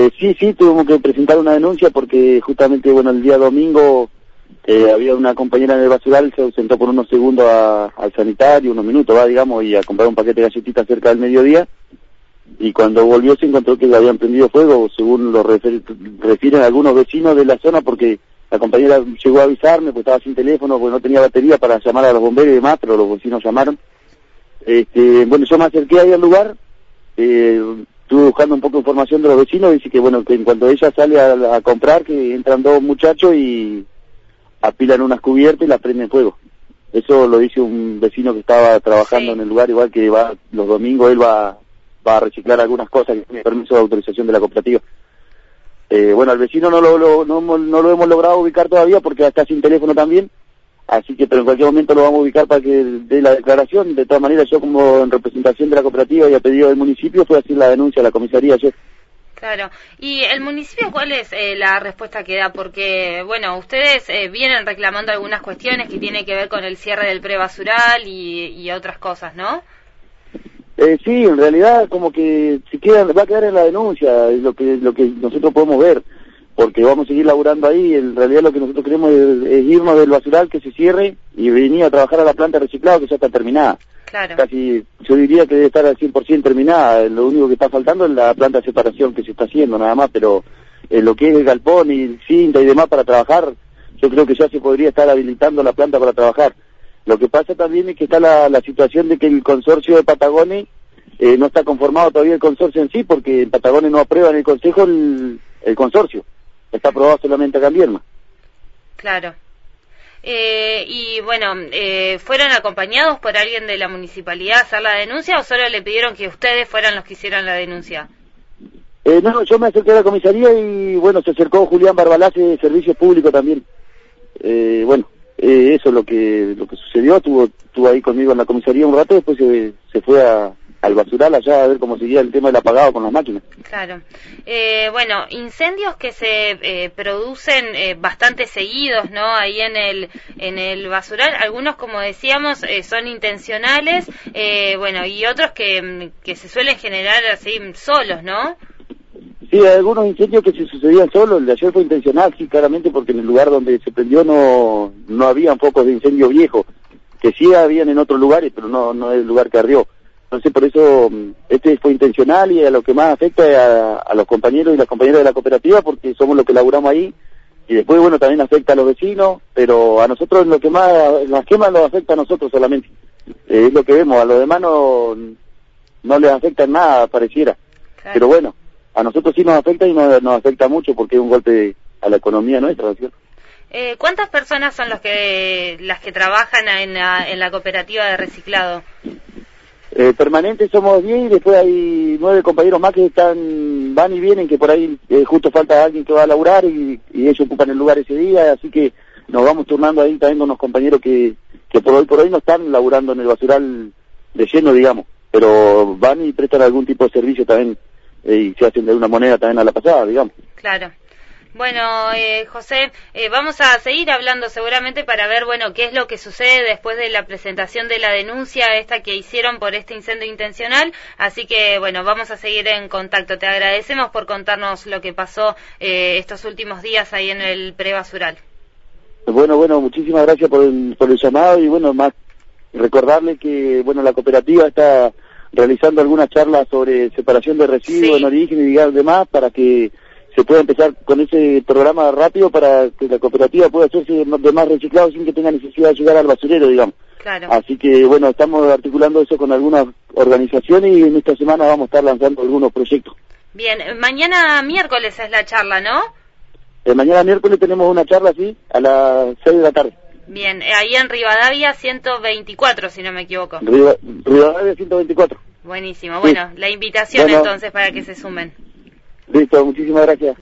Sí, tuvimos que presentar una denuncia porque justamente, bueno, el día domingo había una compañera en el basural, se ausentó por unos segundos al sanitario, unos minutos, digamos, y a comprar un paquete de galletitas cerca del mediodía, y cuando volvió se encontró que le habían prendido fuego, según lo refieren algunos vecinos de la zona, porque la compañera llegó a avisarme, pues estaba sin teléfono, pues no tenía batería para llamar a los bomberos y demás, pero los vecinos llamaron. Bueno, yo me acerqué ahí al lugar, estuve buscando un poco de información de los vecinos, dice que bueno, que en cuanto ella sale a comprar, que entran dos muchachos y apilan unas cubiertas y la prenden fuego. Eso lo dice un vecino que estaba trabajando en el lugar, igual que va los domingos, él va a reciclar algunas cosas que tiene permiso de autorización de la cooperativa. Bueno, al vecino no lo hemos logrado ubicar todavía porque está sin teléfono también, así que pero en cualquier momento lo vamos a ubicar para que dé la declaración. De todas maneras, yo como en representación de la cooperativa y a pedido del municipio fui a hacer la denuncia a la comisaría ayer. Claro. ¿Y el municipio cuál es la respuesta que da? Porque, bueno, ustedes vienen reclamando algunas cuestiones que tienen que ver con el cierre del prebasural y otras cosas, ¿no? Sí, en realidad como que va a quedar en la denuncia, es lo que nosotros podemos ver, porque vamos a seguir laburando ahí. En realidad lo que nosotros queremos es irnos del basural, que se cierre, y venir a trabajar a la planta de reciclado, que ya está terminada. Claro. Casi, yo diría que debe estar al 100% terminada. Lo único que está faltando es la planta de separación que se está haciendo nada más, pero lo que es el galpón y cinta y demás para trabajar, yo creo que ya se podría estar habilitando la planta para trabajar. Lo que pasa también es que está la situación de que el consorcio de Patagones no está conformado todavía el consorcio en sí, porque Patagones no aprueba en el consejo el consorcio, está aprobado solamente acá en Viedma. Claro. Y bueno, ¿fueron acompañados por alguien de la municipalidad a hacer la denuncia o solo le pidieron que ustedes fueran los que hicieran la denuncia? No, yo me acerqué a la comisaría y bueno, se acercó Julián Barbalace de Servicios Públicos también. Bueno, eso es lo que sucedió. Estuvo ahí conmigo en la comisaría un rato, después se fue al basural allá a ver cómo seguía el tema del apagado con las máquinas. Claro. Bueno, incendios que se producen bastante seguidos, ¿no? Ahí en el basural, algunos, como decíamos, son intencionales, bueno, y otros que se suelen generar así solos, ¿no? Sí, hay algunos incendios que se sucedían solos. El de ayer fue intencional, sí, claramente, porque en el lugar donde se prendió no habían focos de incendio viejos, que sí habían en otros lugares, pero no es el lugar que ardió. Entonces, por eso, este fue intencional y a lo que más afecta es a los compañeros y las compañeras de la cooperativa, porque somos los que laburamos ahí, y después, bueno, también afecta a los vecinos, pero a nosotros las quemas nos afecta a nosotros solamente. Es lo que vemos, a los demás no les afecta en nada, pareciera. Claro. Pero bueno, a nosotros sí nos afecta y nos afecta mucho porque es un golpe a la economía nuestra, ¿no es cierto? ¿Cuántas personas son las que trabajan en la cooperativa de reciclado? Permanentes somos 10 y después hay 9 compañeros más que van y vienen, que por ahí justo falta alguien que va a laburar y ellos ocupan el lugar ese día, así que nos vamos turnando ahí también con unos compañeros que por hoy no están laburando en el basural de lleno, digamos, pero van y prestan algún tipo de servicio también y se hacen de una moneda también a la pasada, digamos. Claro. Bueno, José, vamos a seguir hablando seguramente para ver, bueno, qué es lo que sucede después de la presentación de la denuncia esta que hicieron por este incendio intencional, así que, bueno, vamos a seguir en contacto. Te agradecemos por contarnos lo que pasó estos últimos días ahí en el prebasural. Bueno, muchísimas gracias por el llamado y, bueno, más recordarle que, bueno, la cooperativa está realizando algunas charlas sobre separación de residuos en origen y demás para que se puede empezar con ese programa rápido para que la cooperativa pueda hacerse de más reciclado sin que tenga necesidad de llegar al basurero, digamos. Claro. Así que, bueno, estamos articulando eso con algunas organizaciones y en esta semana vamos a estar lanzando algunos proyectos. Bien, mañana miércoles es la charla, ¿no? Mañana miércoles tenemos una charla, sí, a las 6 de la tarde. Bien, ahí en Rivadavia 124, si no me equivoco. Rivadavia 124. Buenísimo, bueno, la invitación entonces para que se sumen. Listo, muchísimas gracias.